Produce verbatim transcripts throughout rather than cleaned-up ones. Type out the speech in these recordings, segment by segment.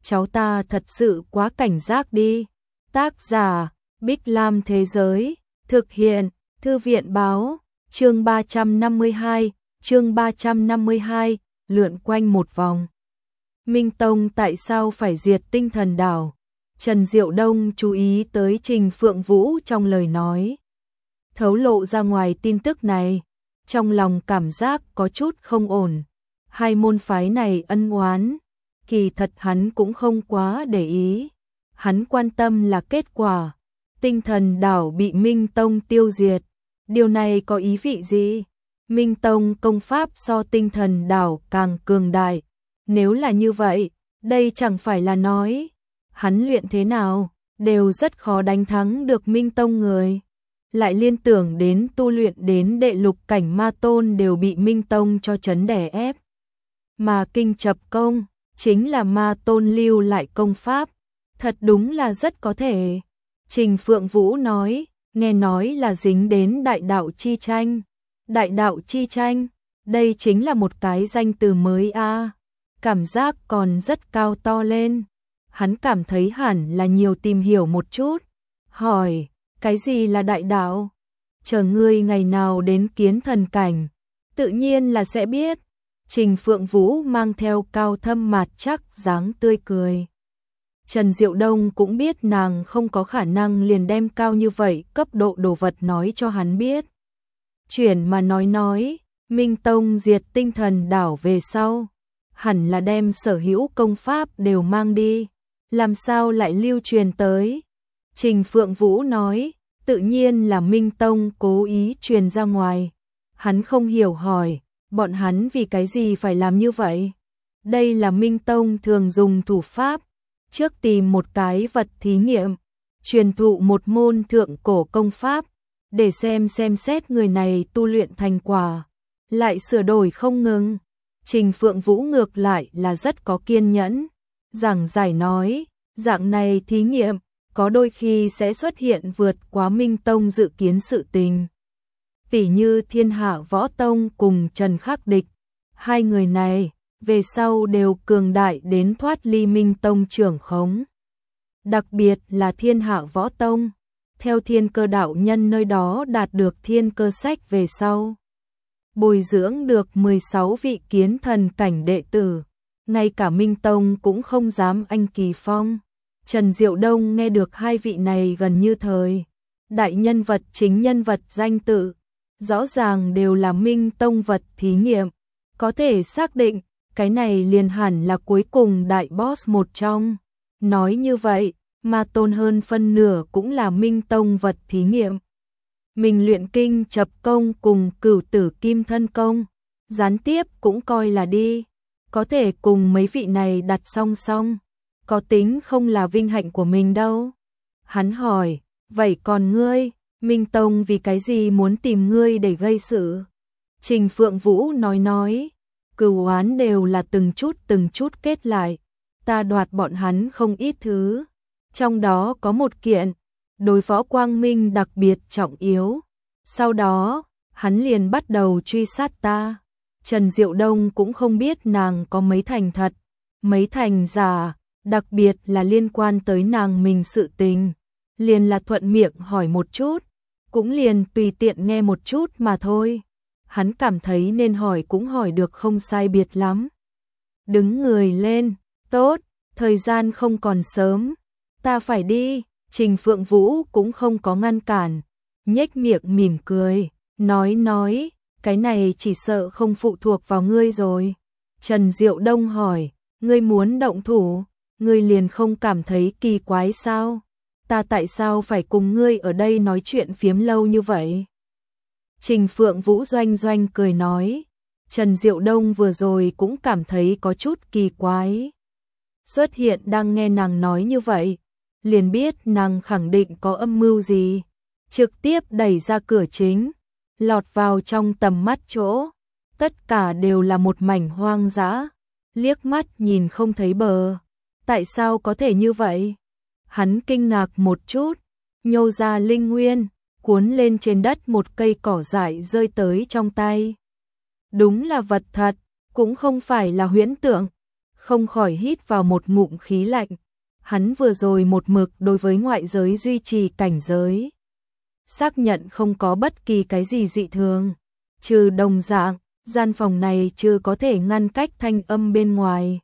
cháu ta thật sự quá cảnh giác đi. Tác giả, Bích Lam Thế Giới, thực hiện, Thư viện Báo, chương ba trăm năm mươi hai, chương ba trăm năm mươi hai, lượn quanh một vòng. Minh Tông tại sao phải diệt Tinh Thần Đảo? Trần Diệu Đông chú ý tới Trình Phượng Vũ trong lời nói. Thấu lộ ra ngoài tin tức này, trong lòng cảm giác có chút không ổn. Hai môn phái này ân oán, kỳ thật hắn cũng không quá để ý. Hắn quan tâm là kết quả. Tinh Thần Đảo bị Minh Tông tiêu diệt. Điều này có ý vị gì? Minh Tông công pháp so Tinh Thần Đảo càng cường đại. Nếu là như vậy, đây chẳng phải là nói hắn luyện thế nào đều rất khó đánh thắng được Minh Tông người. Lại liên tưởng đến tu luyện đến đệ lục cảnh ma tôn đều bị Minh Tông cho chấn đè ép. Mà kinh chập công chính là ma tôn lưu lại công pháp, thật đúng là rất có thể. Trình Phượng Vũ nói, nghe nói là dính đến đại đạo chi tranh. Đại đạo chi tranh, đây chính là một cái danh từ mới a. À. Cảm giác còn rất cao to lên. Hắn cảm thấy hẳn là nhiều tìm hiểu một chút. Hỏi, cái gì là đại đạo? Chờ ngươi ngày nào đến kiến thần cảnh, tự nhiên là sẽ biết. Trình Phượng Vũ mang theo cao thâm mạt chắc dáng tươi cười. Trần Diệu Đông cũng biết nàng không có khả năng liền đem cao như vậy cấp độ đồ vật nói cho hắn biết. Chuyển mà nói nói, Minh Tông diệt Tinh Thần Đảo về sau, hẳn là đem sở hữu công pháp đều mang đi, làm sao lại lưu truyền tới? Trình Phượng Vũ nói, tự nhiên là Minh Tông cố ý truyền ra ngoài. Hắn không hiểu hỏi, bọn hắn vì cái gì phải làm như vậy? Đây là Minh Tông thường dùng thủ pháp, trước tìm một cái vật thí nghiệm, truyền thụ một môn thượng cổ công pháp, để xem xem xét người này tu luyện thành quả, lại sửa đổi không ngừng. Trình Phượng Vũ ngược lại là rất có kiên nhẫn, giảng giải nói, dạng này thí nghiệm, có đôi khi sẽ xuất hiện vượt quá Minh Tông dự kiến sự tình. Tỉ như Thiên Hạ Võ Tông cùng Trần Khắc Địch, hai người này, về sau đều cường đại đến thoát ly Minh Tông trưởng khống. Đặc biệt là Thiên Hạ Võ Tông, theo Thiên Cơ đạo nhân nơi đó đạt được Thiên Cơ sách về sau. Bồi dưỡng được mười sáu vị kiến thần cảnh đệ tử, ngay cả Minh Tông cũng không dám anh kỳ phong. Trần Diệu Đông nghe được hai vị này gần như thời đại nhân vật chính nhân vật danh tự, rõ ràng đều là Minh Tông vật thí nghiệm, có thể xác định cái này liền hẳn là cuối cùng đại boss một trong. Nói như vậy, ma tôn hơn phân nửa cũng là Minh Tông vật thí nghiệm. Mình luyện kinh chập công cùng cửu tử kim thân công, gián tiếp cũng coi là đi, có thể cùng mấy vị này đặt song song, có tính không là vinh hạnh của mình đâu. Hắn hỏi, vậy còn ngươi, Minh Tông vì cái gì muốn tìm ngươi để gây sự? Trình Phượng Vũ nói nói, cửu oán đều là từng chút từng chút kết lại, ta đoạt bọn hắn không ít thứ, trong đó có một kiện đối Võ Quang Minh đặc biệt trọng yếu. Sau đó, hắn liền bắt đầu truy sát ta. Trần Diệu Đông cũng không biết nàng có mấy thành thật, mấy thành giả, đặc biệt là liên quan tới nàng mình sự tình. Liền là thuận miệng hỏi một chút, cũng liền tùy tiện nghe một chút mà thôi. Hắn cảm thấy nên hỏi cũng hỏi được không sai biệt lắm. Đứng người lên, tốt, thời gian không còn sớm, ta phải đi. Trình Phượng Vũ cũng không có ngăn cản, nhếch miệng mỉm cười, nói nói, cái này chỉ sợ không phụ thuộc vào ngươi rồi. Trần Diệu Đông hỏi, ngươi muốn động thủ, ngươi liền không cảm thấy kỳ quái sao? Ta tại sao phải cùng ngươi ở đây nói chuyện phiếm lâu như vậy? Trình Phượng Vũ doanh doanh cười nói, Trần Diệu Đông vừa rồi cũng cảm thấy có chút kỳ quái. Xuất hiện đang nghe nàng nói như vậy, liền biết nàng khẳng định có âm mưu gì, trực tiếp đẩy ra cửa chính, lọt vào trong tầm mắt chỗ, tất cả đều là một mảnh hoang dã, liếc mắt nhìn không thấy bờ. Tại sao có thể như vậy? Hắn kinh ngạc một chút, nhô ra linh nguyên, cuốn lên trên đất một cây cỏ dại rơi tới trong tay. Đúng là vật thật, cũng không phải là huyễn tượng. không khỏi hít vào một ngụm khí lạnh. Hắn vừa rồi một mực đối với ngoại giới duy trì cảnh giới, xác nhận không có bất kỳ cái gì dị thường, trừ đồng dạng, gian phòng này chưa có thể ngăn cách thanh âm bên ngoài,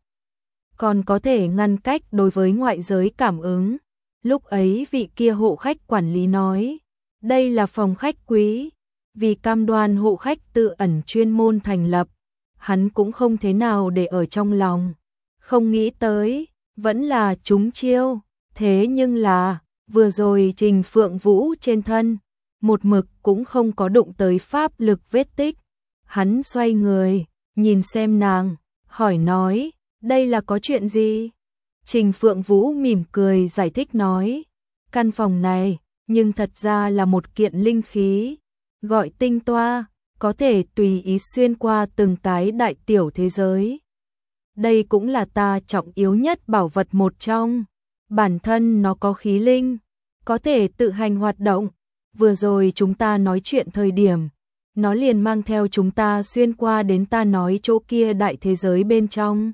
còn có thể ngăn cách đối với ngoại giới cảm ứng. Lúc ấy vị kia hộ khách quản lý nói, đây là phòng khách quý, vì cam đoan hộ khách tự ẩn chuyên môn thành lập, hắn cũng không thế nào để ở trong lòng, không nghĩ tới, vẫn là trúng chiêu, thế nhưng là, vừa rồi Trình Phượng Vũ trên thân, một mực cũng không có đụng tới pháp lực vết tích. Hắn xoay người, nhìn xem nàng, hỏi nói, đây là có chuyện gì? Trình Phượng Vũ mỉm cười giải thích nói, căn phòng này, nhưng thật ra là một kiện linh khí, gọi tinh toa, có thể tùy ý xuyên qua từng cái đại tiểu thế giới. Đây cũng là ta trọng yếu nhất bảo vật một trong, bản thân nó có khí linh, có thể tự hành hoạt động. Vừa rồi chúng ta nói chuyện thời điểm, nó liền mang theo chúng ta xuyên qua đến ta nói chỗ kia đại thế giới bên trong.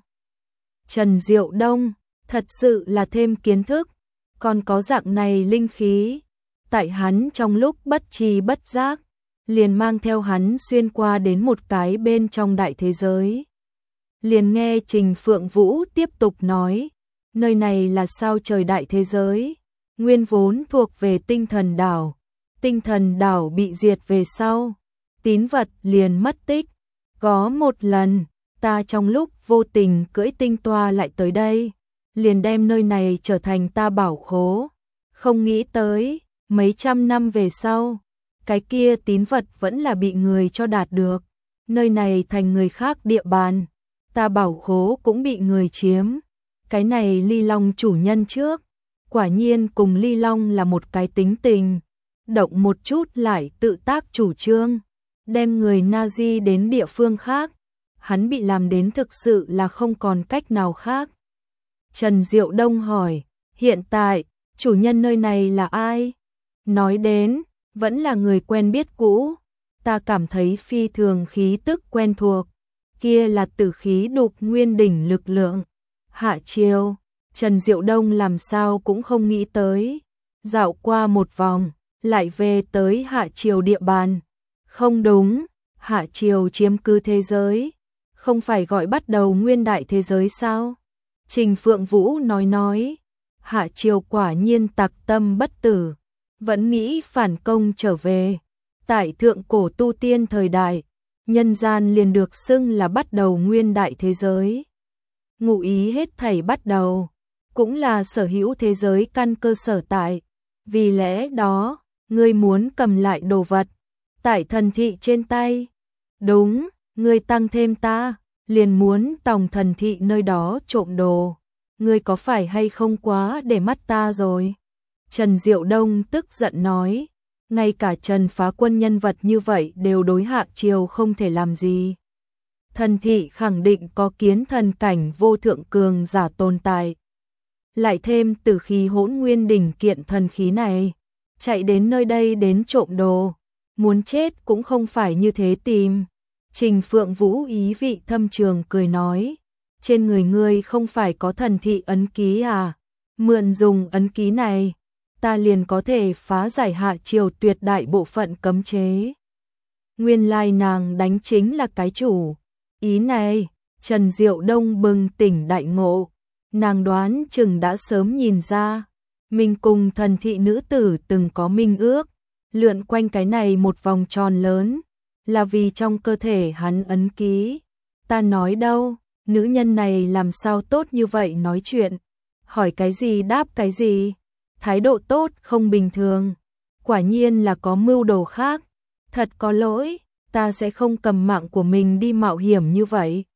Trần Diệu Đông, thật sự là thêm kiến thức, còn có dạng này linh khí. Tại hắn trong lúc bất tri bất giác, liền mang theo hắn xuyên qua đến một cái bên trong đại thế giới. Liền nghe Trình Phượng Vũ tiếp tục nói, nơi này là sao trời đại thế giới, nguyên vốn thuộc về tinh thần đảo. Tinh thần đảo bị diệt về sau, tín vật liền mất tích. Có một lần, ta trong lúc vô tình cưỡi tinh toa lại tới đây, liền đem nơi này trở thành ta bảo khố. Không nghĩ tới, mấy trăm năm về sau, cái kia tín vật vẫn là bị người cho đạt được. Nơi này thành người khác địa bàn, ta bảo khố cũng bị người chiếm. Cái này Ly Long chủ nhân trước, quả nhiên cùng Ly Long là một cái tính tình. Động một chút lại tự tác chủ trương, đem người Nazi đến địa phương khác, hắn bị làm đến thực sự là không còn cách nào khác. Trần Diệu Đông hỏi, hiện tại, chủ nhân nơi này là ai? Nói đến, vẫn là người quen biết cũ, ta cảm thấy phi thường khí tức quen thuộc, kia là tử khí đục nguyên đỉnh lực lượng. Hạ Triều, Trần Diệu Đông làm sao cũng không nghĩ tới, dạo qua một vòng, lại về tới Hạ Triều địa bàn. Không đúng, Hạ Triều chiếm cứ thế giới, không phải gọi bắt đầu nguyên đại thế giới sao? Trình Phượng Vũ nói nói, Hạ Triều quả nhiên tặc tâm bất tử, vẫn nghĩ phản công trở về. Tại thượng cổ tu tiên thời đại, nhân gian liền được xưng là bắt đầu nguyên đại thế giới. Ngụ ý hết thảy bắt đầu, cũng là sở hữu thế giới căn cơ sở tại. Vì lẽ đó, ngươi muốn cầm lại đồ vật tại thần thị trên tay. Đúng, ngươi tăng thêm ta, liền muốn tòng thần thị nơi đó trộm đồ. Ngươi có phải hay không quá để mắt ta rồi? Trần Diệu Đông tức giận nói, ngay cả Trần Phá Quân nhân vật như vậy đều đối Hạ Triều không thể làm gì. Thần thị khẳng định có kiến thần cảnh vô thượng cường giả tồn tại. Lại thêm tử khí hỗn nguyên đỉnh kiện thần khí này, chạy đến nơi đây đến trộm đồ, muốn chết cũng không phải như thế tìm. Trình Phượng Vũ ý vị thâm trường cười nói, trên người ngươi không phải có thần thị ấn ký à? Mượn dùng ấn ký này, ta liền có thể phá giải Hạ Triều tuyệt đại bộ phận cấm chế. Nguyên lai nàng đánh chính là cái chủ. Ý này, Trần Diệu Đông bừng tỉnh đại ngộ, nàng đoán chừng đã sớm nhìn ra. Mình cùng thần thị nữ tử từng có minh ước, lượn quanh cái này một vòng tròn lớn, là vì trong cơ thể hắn ấn ký. Ta nói đâu, nữ nhân này làm sao tốt như vậy nói chuyện, hỏi cái gì đáp cái gì, thái độ tốt không bình thường, quả nhiên là có mưu đồ khác, thật có lỗi, ta sẽ không cầm mạng của mình đi mạo hiểm như vậy.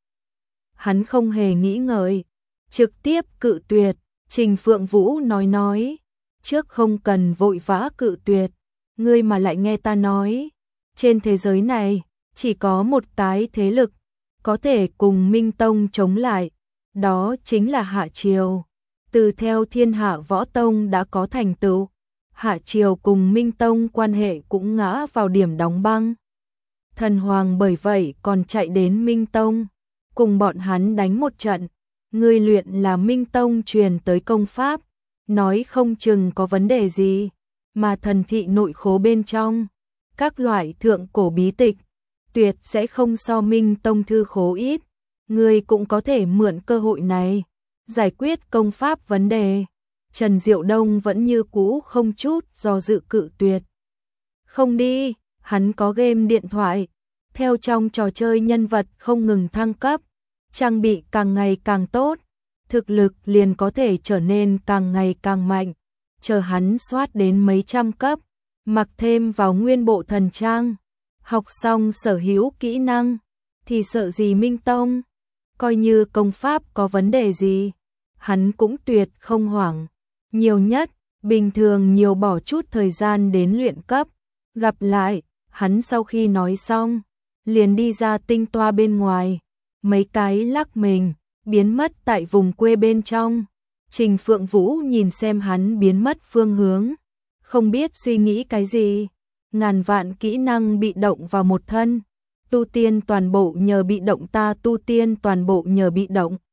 Hắn không hề nghĩ ngợi, trực tiếp cự tuyệt. Trình Phượng Vũ nói nói, trước không cần vội vã cự tuyệt, ngươi mà lại nghe ta nói, trên thế giới này, chỉ có một cái thế lực, có thể cùng Minh Tông chống lại, đó chính là Hạ Triều. Từ theo Thiên Hạ Võ Tông đã có thành tựu, Hạ Triều cùng Minh Tông quan hệ cũng ngã vào điểm đóng băng. Thần Hoàng bởi vậy còn chạy đến Minh Tông, cùng bọn hắn đánh một trận. Ngươi luyện là Minh Tông truyền tới công pháp, nói không chừng có vấn đề gì, mà thần thị nội khố bên trong, các loại thượng cổ bí tịch, tuyệt sẽ không so Minh Tông thư khố ít, ngươi cũng có thể mượn cơ hội này, giải quyết công pháp vấn đề. Trần Diệu Đông vẫn như cũ không chút do dự cự tuyệt. Không đi, hắn có game điện thoại, theo trong trò chơi nhân vật không ngừng thăng cấp, trang bị càng ngày càng tốt, thực lực liền có thể trở nên càng ngày càng mạnh, chờ hắn soát đến mấy trăm cấp, mặc thêm vào nguyên bộ thần trang, học xong sở hữu kỹ năng, thì sợ gì Minh Tông, coi như công pháp có vấn đề gì, hắn cũng tuyệt không hoảng, nhiều nhất, bình thường nhiều bỏ chút thời gian đến luyện cấp, gặp lại, hắn sau khi nói xong, liền đi ra tinh toa bên ngoài, mấy cái lắc mình, biến mất tại vùng quê bên trong. Trình Phượng Vũ nhìn xem hắn biến mất phương hướng, không biết suy nghĩ cái gì, ngàn vạn kỹ năng bị động vào một thân, tu tiên toàn bộ nhờ bị động ta tu tiên toàn bộ nhờ bị động.